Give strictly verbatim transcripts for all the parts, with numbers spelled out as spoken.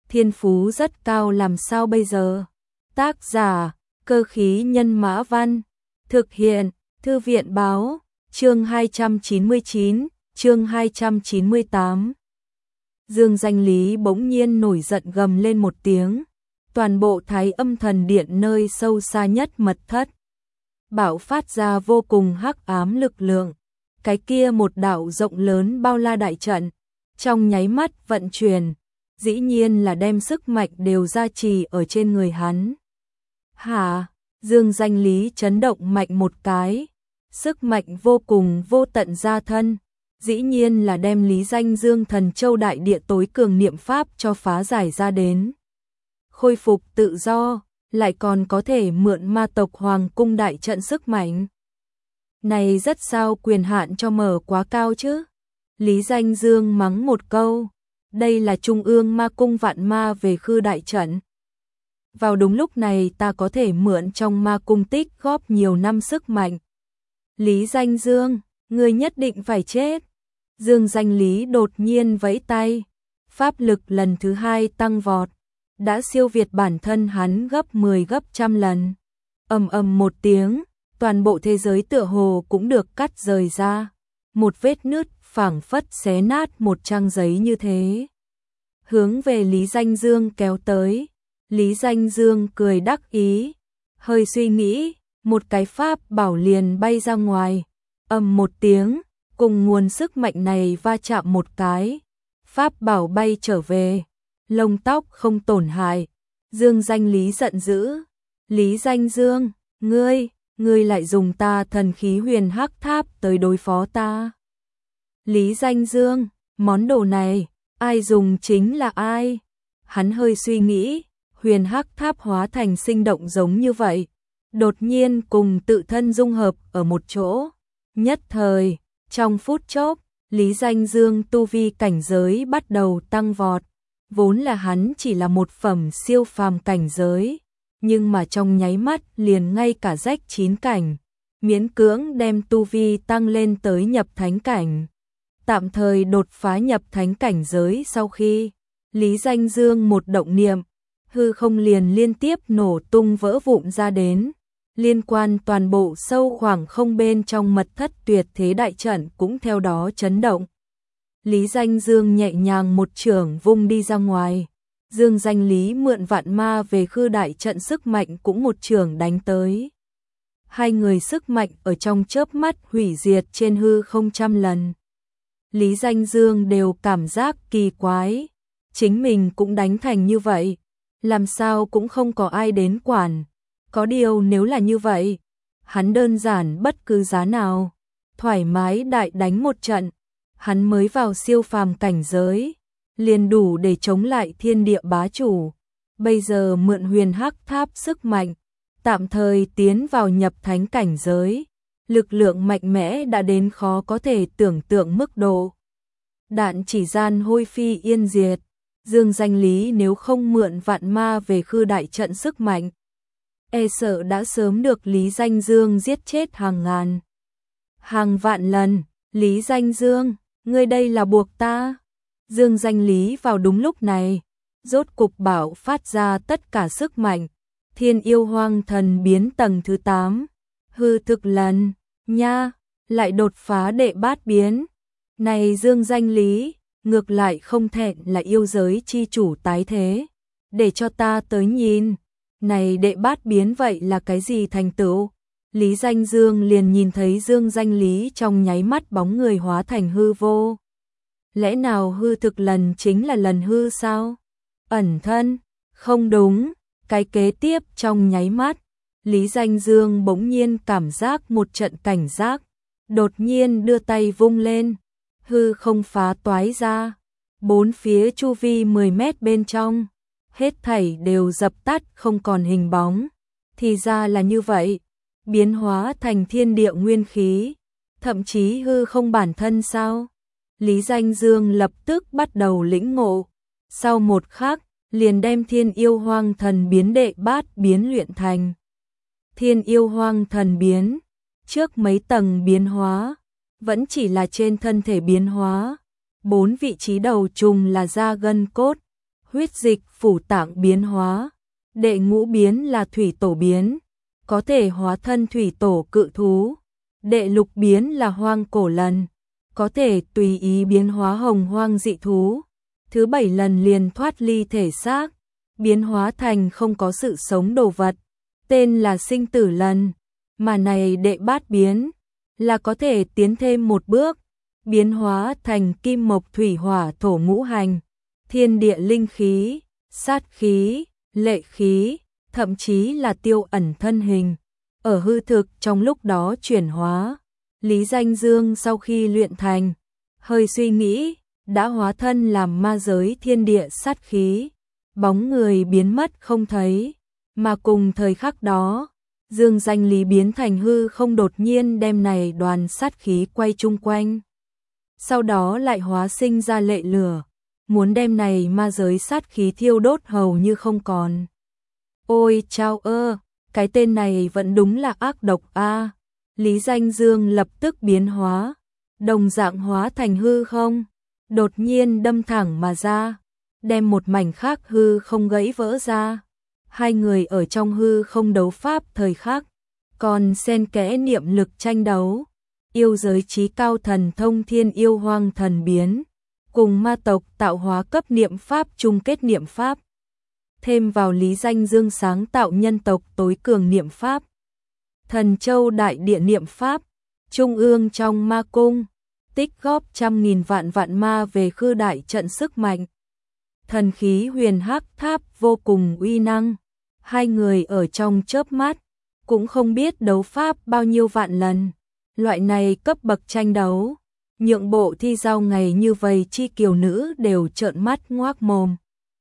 thiên phú rất cao làm sao bây giờ? Tác giả, Cơ khí nhân mã văn, thực hiện, Thư viện báo, chương hai trăm chín mươi chín, chương hai trăm chín mươi tám. Dương Danh Lý bỗng nhiên nổi giận gầm lên một tiếng, toàn bộ Thái Âm Thần Điện nơi sâu xa nhất mật thất bạo phát ra vô cùng hắc ám lực lượng, cái kia một đạo rộng lớn bao la đại trận, trong nháy mắt vận chuyển, dĩ nhiên là đem sức mạnh đều gia trì ở trên người hắn. Hả? Dương Danh Lý chấn động mạnh một cái, sức mạnh vô cùng vô tận ra thân, dĩ nhiên là đem Lý Danh Dương Thần Châu Đại Địa tối cường niệm pháp cho phá giải ra đến. Khôi phục tự do, lại còn có thể mượn ma tộc Hoàng cung đại trận sức mạnh. Này rất sao quyền hạn cho mở quá cao chứ? Lý Danh Dương mắng một câu, đây là Trung ương ma cung vạn ma về khư đại trận. Vào đúng lúc này ta có thể mượn trong ma cung tích góp nhiều năm sức mạnh. Lý Danh Dương, ngươi nhất định phải chết. Dương Danh Lý đột nhiên vẫy tay, pháp lực lần thứ hai tăng vọt, đã siêu việt bản thân hắn gấp mười gấp trăm lần. Ầm ầm một tiếng, toàn bộ thế giới tựa hồ cũng được cắt rời ra, một vết nứt phảng phất xé nát một trang giấy như thế. Hướng về Lý Danh Dương kéo tới, Lý Danh Dương cười đắc ý, hơi suy nghĩ, một cái pháp bảo liền bay ra ngoài, ầm một tiếng, cùng nguồn sức mạnh này va chạm một cái, pháp bảo bay trở về, lông tóc không tổn hại. Dương Danh Lý giận dữ, Lý Danh Dương, ngươi, ngươi lại dùng ta thần khí huyền hắc tháp tới đối phó ta. Lý Danh Dương, món đồ này, ai dùng chính là ai? Hắn hơi suy nghĩ, huyền hắc tháp hóa thành sinh động giống như vậy, đột nhiên cùng tự thân dung hợp ở một chỗ. Nhất thời, trong phút chốc, Lý Danh Dương tu vi cảnh giới bắt đầu tăng vọt, vốn là hắn chỉ là một phẩm siêu phàm cảnh giới, nhưng mà trong nháy mắt liền ngay cả rách chín cảnh, miễn cưỡng đem tu vi tăng lên tới nhập thánh cảnh. Tạm thời đột phá nhập thánh cảnh giới sau khi Lý Danh Dương một động niệm, hư không liền liên tiếp nổ tung vỡ vụn ra đến, liên quan toàn bộ sâu khoảng không bên trong mật thất tuyệt thế đại trận cũng theo đó chấn động. Lý Danh Dương nhẹ nhàng một chưởng vung đi ra ngoài, Dương Danh Lý mượn vạn ma về khư đại trận sức mạnh cũng một chưởng đánh tới. Hai người sức mạnh ở trong chớp mắt hủy diệt trên hư không trăm lần. Lý Danh Dương đều cảm giác kỳ quái, chính mình cũng đánh thành như vậy, làm sao cũng không có ai đến quản. Có điều nếu là như vậy, hắn đơn giản bất cứ giá nào, thoải mái đại đánh một trận, hắn mới vào siêu phàm cảnh giới, liền đủ để chống lại thiên địa bá chủ. Bây giờ mượn huyền hắc tháp sức mạnh, tạm thời tiến vào nhập thánh cảnh giới, lực lượng mạnh mẽ đã đến khó có thể tưởng tượng mức độ. Đạn chỉ gian hôi phi yên diệt, Dương Danh Lý nếu không mượn vạn ma về khư đại trận sức mạnh, e sợ đã sớm được Lý Danh Dương giết chết hàng ngàn, hàng vạn lần. Lý Danh Dương, ngươi đây là buộc ta. Dương Danh Lý vào đúng lúc này, rốt cục bảo phát ra tất cả sức mạnh, Thiên Yêu Hoang Thần biến tầng thứ tám, hư thực lần, nha, lại đột phá đệ bát biến. Này Dương Danh Lý, ngược lại không thẹn là yêu giới chi chủ tái thế, để cho ta tới nhìn, này đệ bát biến vậy là cái gì thành tựu? Lý Danh Dương liền nhìn thấy Dương Danh Lý trong nháy mắt bóng người hóa thành hư vô. Lẽ nào hư thực lần chính là lần hư sao? Ẩn thân, không đúng, cái kế tiếp trong nháy mắt, Lý Danh Dương bỗng nhiên cảm giác một trận cảnh giác, đột nhiên đưa tay vung lên, hư không phá toái ra, bốn phía chu vi mười mét bên trong, hết thảy đều dập tắt không còn hình bóng. Thì ra là như vậy, biến hóa thành thiên địa nguyên khí, thậm chí hư không bản thân sao? Lý Danh Dương lập tức bắt đầu lĩnh ngộ, sau một khắc, liền đem Thiên Yêu Hoang Thần biến đệ bát biến luyện thành. Thiên Yêu Hoang Thần biến, trước mấy tầng biến hóa, vẫn chỉ là trên thân thể biến hóa, bốn vị trí đầu trùng là da gân cốt, huyết dịch phủ tạng biến hóa. Đệ ngũ biến là thủy tổ biến, có thể hóa thân thủy tổ cự thú. Đệ lục biến là hoang cổ lần, có thể tùy ý biến hóa hồng hoang dị thú. Thứ bảy lần liền thoát ly thể xác, biến hóa thành không có sự sống đồ vật, tên là sinh tử lần. Mà này đệ bát biến là có thể tiến thêm một bước, biến hóa thành kim mộc thủy hỏa thổ ngũ hành, thiên địa linh khí, sát khí, lệ khí, thậm chí là tiêu ẩn thân hình. Ở hư thực trong lúc đó chuyển hóa, Lý Danh Dương sau khi luyện thành, hơi suy nghĩ, đã hóa thân làm ma giới thiên địa sát khí, bóng người biến mất không thấy, mà cùng thời khắc đó, Dương Danh Lý biến thành hư không đột nhiên đem này đoàn sát khí quay chung quanh. Sau đó lại hóa sinh ra lệ lửa, muốn đem này ma giới sát khí thiêu đốt hầu như không còn. Ôi chao ơ, cái tên này vẫn đúng là ác độc a. Lý Danh Dương lập tức biến hóa, đồng dạng hóa thành hư không, đột nhiên đâm thẳng mà ra, đem một mảnh khác hư không gãy vỡ ra. Hai người ở trong hư không đấu pháp thời khắc, còn xen kẽ niệm lực tranh đấu. Yêu giới chí cao thần thông thiên yêu hoang thần biến, cùng ma tộc tạo hóa cấp niệm pháp chung kết niệm pháp. Thêm vào Lý Danh Dương sáng tạo nhân tộc tối cường niệm pháp. Thần châu đại địa niệm pháp, trung ương trong ma cung, tích góp trăm nghìn vạn vạn ma về khư đại trận sức mạnh. Thần khí huyền hắc tháp vô cùng uy năng, hai người ở trong chớp mắt, cũng không biết đấu pháp bao nhiêu vạn lần. Loại này cấp bậc tranh đấu, nhượng bộ thi giao ngày như vậy chi kiều nữ đều trợn mắt ngoác mồm.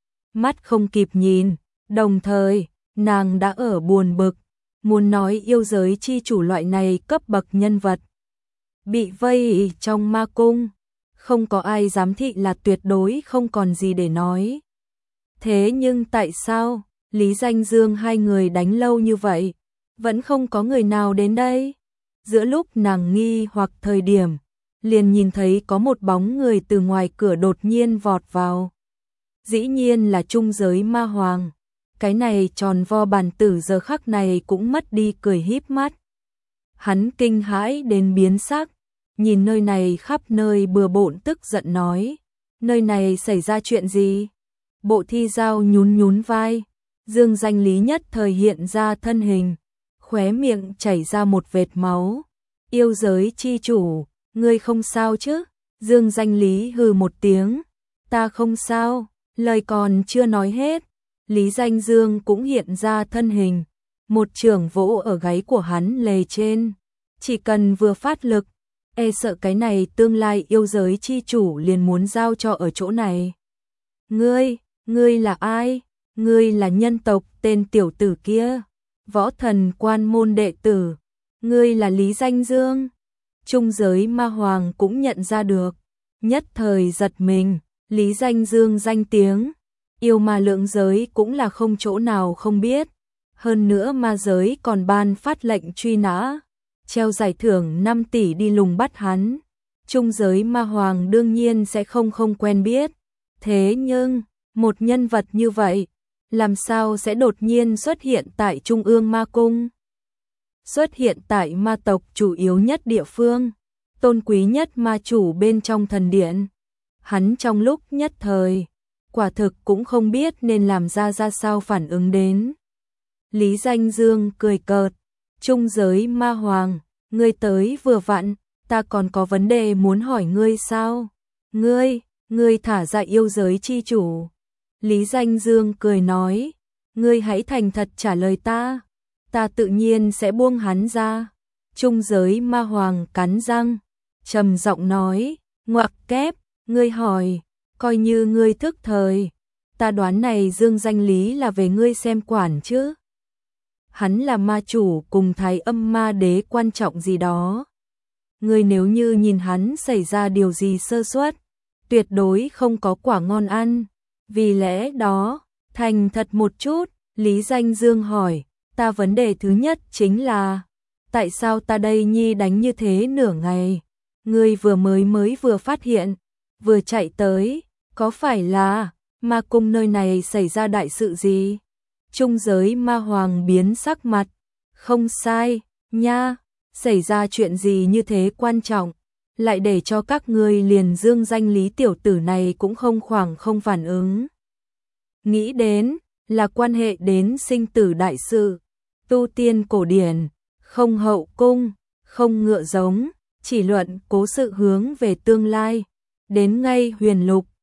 Mắt không kịp nhìn, đồng thời, nàng đã ở buồn bực, muốn nói yêu giới chi chủ loại này cấp bậc nhân vật. Bị vây trong ma cung, không có ai giám thị là tuyệt đối không còn gì để nói. Thế nhưng tại sao, Lý Danh Dương hai người đánh lâu như vậy, vẫn không có người nào đến đây? Giữa lúc nàng nghi hoặc thời điểm, liền nhìn thấy có một bóng người từ ngoài cửa đột nhiên vọt vào. Dĩ nhiên là trung giới ma hoàng. Cái này tròn vo bàn tử giờ khắc này cũng mất đi cười híp mắt. Hắn kinh hãi đến biến sắc, nhìn nơi này khắp nơi bừa bộn tức giận nói. Nơi này xảy ra chuyện gì? Bộ thi giao nhún nhún vai, Dương Danh Lý nhất thời hiện ra thân hình, khóe miệng chảy ra một vệt máu. Yêu giới chi chủ, ngươi không sao chứ? Dương Danh Lý hừ một tiếng, ta không sao. Lời còn chưa nói hết, Lý Danh Dương cũng hiện ra thân hình, một chưởng vỗ ở gáy của hắn lề trên. Chỉ cần vừa phát lực, e sợ cái này tương lai yêu giới chi chủ liền muốn giao cho ở chỗ này. Ngươi, ngươi là ai? Ngươi là nhân tộc tên tiểu tử kia, võ thần quan môn đệ tử. Ngươi là Lý Danh Dương. Trung giới ma hoàng cũng nhận ra được, nhất thời giật mình. Lý Danh Dương danh tiếng, yêu ma lượng giới cũng là không chỗ nào không biết. Hơn nữa ma giới còn ban phát lệnh truy nã, treo giải thưởng năm tỷ đi lùng bắt hắn. Trung giới ma hoàng đương nhiên sẽ không không quen biết. Thế nhưng, một nhân vật như vậy, làm sao sẽ đột nhiên xuất hiện tại Trung ương ma cung? Xuất hiện tại ma tộc chủ yếu nhất địa phương, tôn quý nhất ma chủ bên trong thần điện. Hắn trong lúc nhất thời, quả thực cũng không biết nên làm ra ra sao phản ứng đến. Lý Danh Dương cười cợt, trung giới ma hoàng, ngươi tới vừa vặn, ta còn có vấn đề muốn hỏi ngươi sao? Ngươi, ngươi thả ra yêu giới chi chủ. Lý Danh Dương cười nói, ngươi hãy thành thật trả lời ta, ta tự nhiên sẽ buông hắn ra. Trung giới ma hoàng cắn răng, trầm giọng nói, ngoặc kép. Ngươi hỏi, coi như ngươi thức thời, ta đoán này Dương Danh Lý là về ngươi xem quản chứ. Hắn là ma chủ cùng thái âm ma đế quan trọng gì đó. Ngươi nếu như nhìn hắn xảy ra điều gì sơ suất, tuyệt đối không có quả ngon ăn. Vì lẽ đó, thành thật một chút, Lý Danh Dương hỏi, ta vấn đề thứ nhất chính là, tại sao ta đây nhi đánh như thế nửa ngày? Ngươi vừa mới mới vừa phát hiện, vừa chạy tới, có phải là Ma cung nơi này xảy ra đại sự gì? Trung giới ma hoàng biến sắc mặt. Không sai, nha, xảy ra chuyện gì như thế quan trọng, lại để cho các ngươi liền dương danh Lý tiểu tử này cũng không khoảng không phản ứng. Nghĩ đến, là quan hệ đến sinh tử đại sự, tu tiên cổ điển, không hậu cung, không ngựa giống, chỉ luận cố sự hướng về tương lai, đến ngay huyền lục,